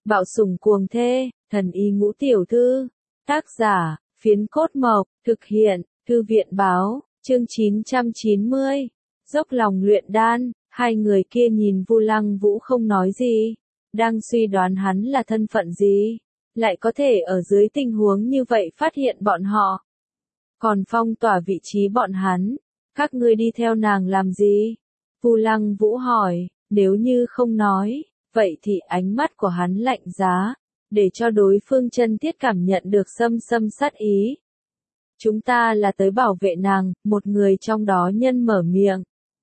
Bạo sủng cuồng thê, thần y ngũ tiểu thư. Tác giả, Phiến Cốt Mộc, thực hiện, Thư viện báo, chương 990. Dốc lòng luyện đan, hai người kia nhìn Vu Lăng Vũ không nói gì, đang suy đoán hắn là thân phận gì, lại có thể ở dưới tình huống như vậy phát hiện bọn họ. Còn phong tỏa vị trí bọn hắn, các ngươi đi theo nàng làm gì? Vu Lăng Vũ hỏi, nếu như không nói, vậy thì ánh mắt của hắn lạnh giá, để cho đối phương chân thiết cảm nhận được xâm sát ý. Chúng ta là tới bảo vệ nàng, một người trong đó nhân mở miệng.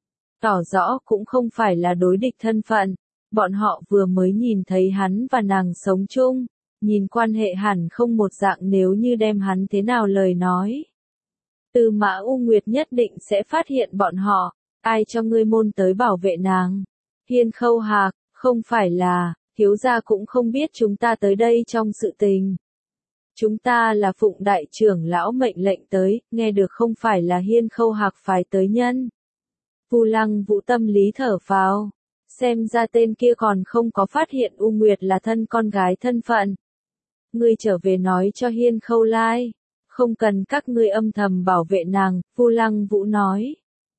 Tỏ rõ cũng không phải là đối địch thân phận, bọn họ vừa mới nhìn thấy hắn và nàng sống chung, nhìn quan hệ hẳn không một dạng nếu như đem hắn thế nào lời nói. Tư Mã U Nguyệt nhất định sẽ phát hiện bọn họ, ai cho ngươi môn tới bảo vệ nàng. Hiên Khâu Hạc, không phải là, thiếu gia cũng không biết chúng ta tới đây trong sự tình. Chúng ta là phụng đại trưởng lão mệnh lệnh tới, nghe được không phải là Hiên Khâu Hạc phái tới nhân. Vu Lăng Vũ tâm lý thở phào, xem ra tên kia còn không có phát hiện U Nguyệt là thân con gái thân phận. Ngươi trở về nói cho Hiên Khâu Lai, không cần các ngươi âm thầm bảo vệ nàng, Vu Lăng Vũ nói.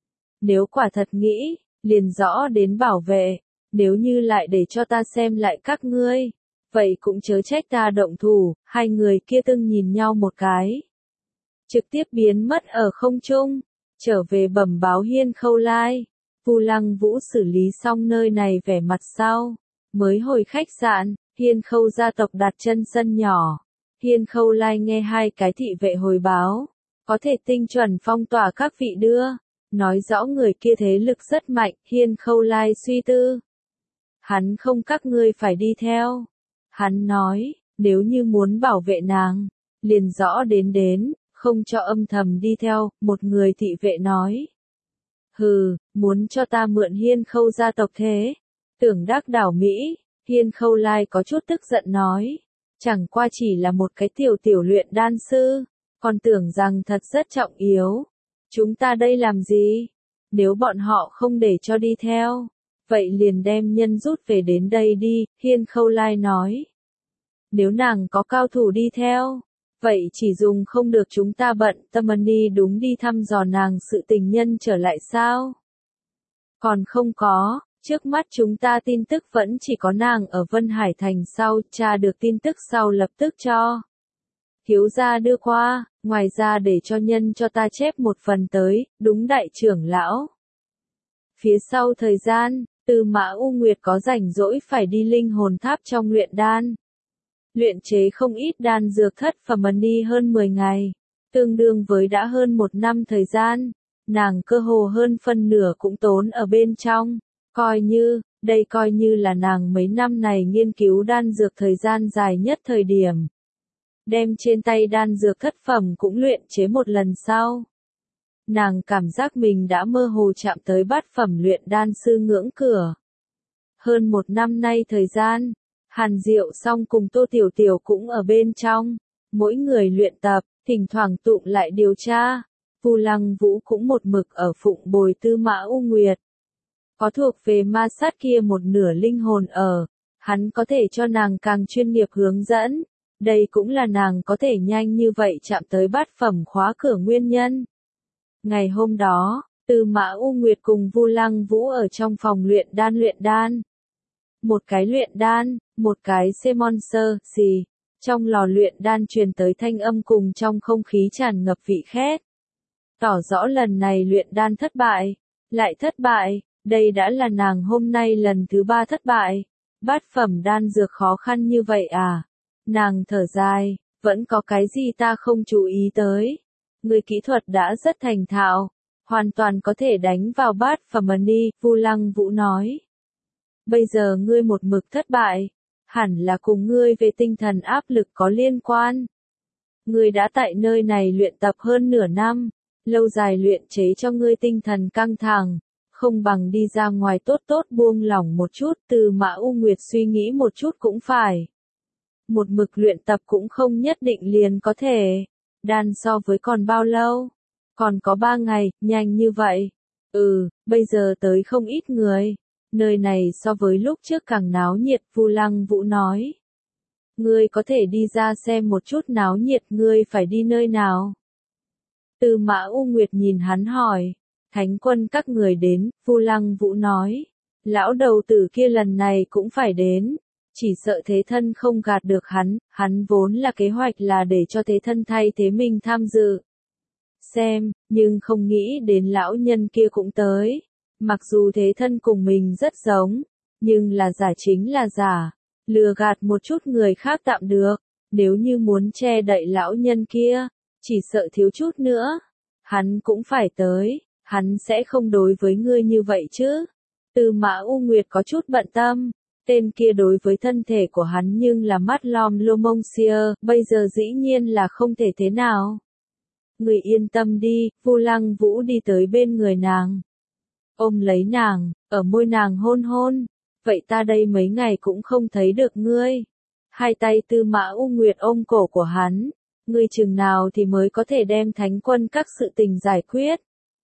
Nếu quả thật nghĩ, liền rõ đến bảo vệ, nếu như lại để cho ta xem lại các ngươi, vậy cũng chớ trách ta động thủ. Hai người kia tương nhìn nhau một cái, trực tiếp biến mất ở không trung, trở về bẩm báo Hiên Khâu Lai. Vu Lăng Vũ xử lý xong nơi này vẻ mặt sau, mới hồi khách sạn. Hiên Khâu gia tộc đặt chân sân nhỏ. Hiên Khâu Lai nghe hai cái thị vệ hồi báo, có thể tinh chuẩn phong tỏa các vị đưa, nói rõ người kia thế lực rất mạnh. Hiên Khâu Lai suy tư, hắn không các ngươi phải đi theo. Hắn nói, nếu như muốn bảo vệ nàng, liền rõ đến, không cho âm thầm đi theo. Một người thị vệ nói, hừ, muốn cho ta mượn Hiên Khâu gia tộc thế, tưởng đắc đảo Mỹ. Hiên Khâu Lai có chút tức giận nói, chẳng qua chỉ là một cái tiểu luyện đan sư, còn tưởng rằng thật rất trọng yếu. Chúng ta đây làm gì? Nếu bọn họ không để cho đi theo, vậy liền đem nhân rút về đến đây đi. Hiên Khâu Lai nói, nếu nàng có cao thủ đi theo, vậy chỉ dùng không được chúng ta bận tâm đi đúng đi thăm dò nàng sự tình nhân trở lại sao? Còn không có. Trước mắt chúng ta tin tức vẫn chỉ có nàng ở Vân Hải Thành. Sau tra được tin tức sau lập tức cho thiếu gia đưa qua, ngoài ra để cho nhân cho ta chép một phần tới, đúng đại trưởng lão. Phía sau thời gian, Tư Mã U Nguyệt có rảnh rỗi phải đi linh hồn tháp trong luyện đan. Luyện chế không ít đan dược thất phẩm đi hơn 10 ngày, tương đương với đã hơn 1 năm thời gian, nàng cơ hồ hơn phân nửa cũng tốn ở bên trong. Đây coi như là nàng mấy năm này nghiên cứu đan dược thời gian dài nhất thời điểm. Đem trên tay đan dược thất phẩm cũng luyện chế một lần sau. Nàng cảm giác mình đã mơ hồ chạm tới bát phẩm luyện đan sư ngưỡng cửa. Hơn 1 năm nay thời gian, Hàn Diệu Song cùng Tô Tiểu Tiểu cũng ở bên trong. Mỗi người luyện tập, thỉnh thoảng tụng lại điều tra. Vu Lăng Vũ cũng một mực ở phụng bồi Tư Mã U Nguyệt. Có thuộc về ma sát kia một nửa linh hồn ở, hắn có thể cho nàng càng chuyên nghiệp hướng dẫn. Đây cũng là nàng có thể nhanh như vậy chạm tới bát phẩm khóa cửa nguyên nhân. Ngày hôm đó, Tư Mã U Nguyệt cùng Vu Lăng Vũ ở trong phòng luyện đan. Một cái luyện đan, một cái monster gì. Trong lò luyện đan truyền tới thanh âm cùng trong không khí tràn ngập vị khét. Tỏ rõ lần này luyện đan thất bại, lại thất bại. Đây đã là nàng hôm nay lần thứ 3 thất bại. Bát phẩm đan dược khó khăn như vậy à? Nàng thở dài, vẫn có cái gì ta không chú ý tới. Người kỹ thuật đã rất thành thạo, hoàn toàn có thể đánh vào bát phẩm đi. Vu Lăng Vũ nói, bây giờ ngươi một mực thất bại, hẳn là cùng ngươi về tinh thần áp lực có liên quan. Ngươi đã tại nơi này luyện tập hơn nửa năm, lâu dài luyện chế cho ngươi tinh thần căng thẳng. Không bằng đi ra ngoài tốt buông lỏng một chút. Tư Mã U Nguyệt suy nghĩ một chút cũng phải. Một mực luyện tập cũng không nhất định liền có thể. Đan so với còn bao lâu? Còn có 3 ngày, nhanh như vậy. Bây giờ tới không ít người. Nơi này so với lúc trước càng náo nhiệt. Vu Lăng Vũ nói. ngươi có thể đi ra xem một chút náo nhiệt, ngươi phải đi nơi nào? Tư Mã U Nguyệt nhìn hắn hỏi. Thánh quân các người đến, Vu Lăng Vũ nói. Lão đầu tử kia lần này cũng phải đến. Chỉ sợ thế thân không gạt được hắn vốn là kế hoạch là để cho thế thân thay thế mình tham dự. Xem, nhưng không nghĩ đến lão nhân kia cũng tới. Mặc dù thế thân cùng mình rất giống, nhưng là giả chính là giả. Lừa gạt một chút người khác tạm được, nếu như muốn che đậy lão nhân kia, chỉ sợ thiếu chút nữa. Hắn cũng phải tới, hắn sẽ không đối với ngươi như vậy chứ. Tư Mã U Nguyệt có chút bận tâm, tên kia đối với thân thể của hắn nhưng là mắt lom lô mông xia, bây giờ dĩ nhiên là không thể thế nào. Người yên tâm đi, Vu Lăng Vũ đi tới bên người nàng. Ôm lấy nàng, ở môi nàng hôn hôn. Vậy ta đây mấy ngày cũng không thấy được ngươi. Hai tay Tư Mã U Nguyệt ôm cổ của hắn. Ngươi chừng nào thì mới có thể đem thánh quân các sự tình giải quyết.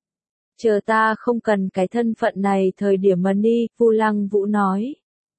Chờ ta không cần cái thân phận này thời điểm mà đi, Vu Lăng Vũ nói.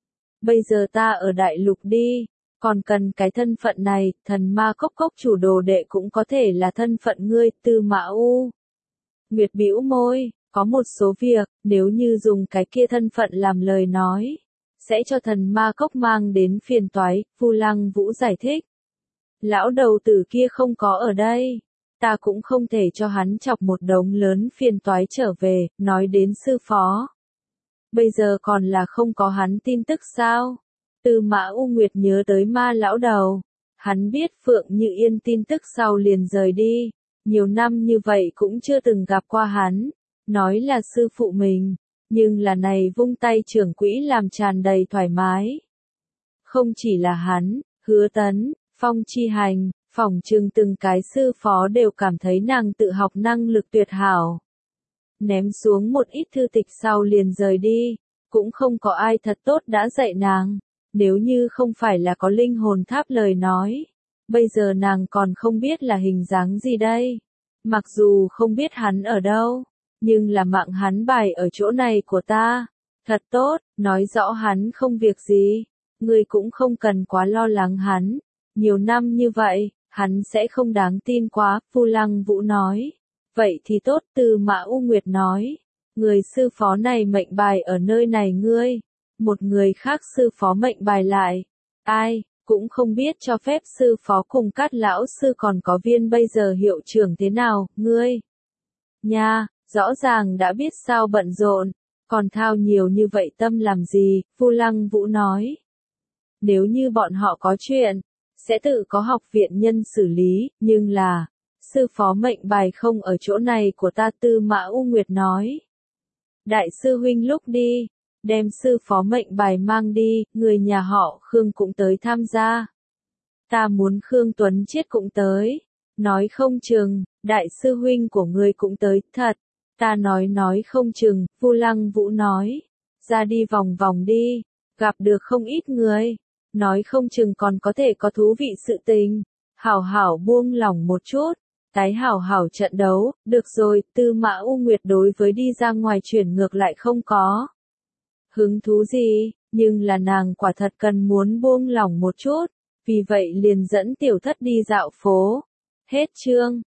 Bây giờ ta ở đại lục đi, còn cần cái thân phận này, thần ma cốc cốc chủ đồ đệ cũng có thể là thân phận ngươi, Tư Mã U. Nguyệt bĩu môi, có một số việc, nếu như dùng cái kia thân phận làm lời nói, sẽ cho thần ma cốc mang đến phiền toái, Vu Lăng Vũ giải thích. Lão đầu tử kia không có ở đây, ta cũng không thể cho hắn chọc một đống lớn phiền toái trở về, nói đến sư phó. Bây giờ còn là không có hắn tin tức sao? Tư Mã U Nguyệt nhớ tới ma lão đầu. Hắn biết Phượng Như Yên tin tức sau liền rời đi. Nhiều năm như vậy cũng chưa từng gặp qua hắn. Nói là sư phụ mình. Nhưng là này vung tay trưởng quỹ làm tràn đầy thoải mái. Không chỉ là hắn, Hứa Tấn, Phong Chi Hành, phỏng chừng từng cái sư phó đều cảm thấy nàng tự học năng lực tuyệt hảo. Ném xuống một ít thư tịch sau liền rời đi, cũng không có ai thật tốt đã dạy nàng, nếu như không phải là có linh hồn tháp lời nói, bây giờ nàng còn không biết là hình dáng gì đây. Mặc dù không biết hắn ở đâu, nhưng là mạng hắn bài ở chỗ này của ta, thật tốt, nói rõ hắn không việc gì, ngươi cũng không cần quá lo lắng hắn, nhiều năm như vậy, hắn sẽ không đáng tin quá, Vu Lăng Vũ nói. Vậy thì tốt, Tư Mã U Nguyệt nói. Người sư phó này mệnh bài ở nơi này ngươi. Một người khác sư phó mệnh bài lại. Ai, cũng không biết cho phép sư phó cùng Cát lão sư còn có Viên bây giờ hiệu trưởng thế nào, ngươi. Nha, rõ ràng đã biết sao bận rộn, còn thao nhiều như vậy tâm làm gì, Vu Lăng Vũ nói. Nếu như bọn họ có chuyện, sẽ tự có học viện nhân xử lý, nhưng là, sư phó mệnh bài không ở chỗ này của ta, Tư Mã U Nguyệt nói. Đại sư huynh lúc đi, đem sư phó mệnh bài mang đi, người nhà họ Khương cũng tới tham gia. Ta muốn Khương Tuấn Chiết cũng tới. Nói không chừng, đại sư huynh của người cũng tới, thật. Ta nói không chừng, Vu Lăng Vũ nói. Ra đi vòng vòng đi, gặp được không ít người. Nói không chừng còn có thể có thú vị sự tình. Hảo hảo buông lỏng một chút. Tái hảo hảo trận đấu, được rồi, Tư Mã U Nguyệt đối với đi ra ngoài chuyển ngược lại không có hứng thú gì, nhưng là nàng quả thật cần muốn buông lỏng một chút, vì vậy liền dẫn tiểu thất đi dạo phố. Hết chương.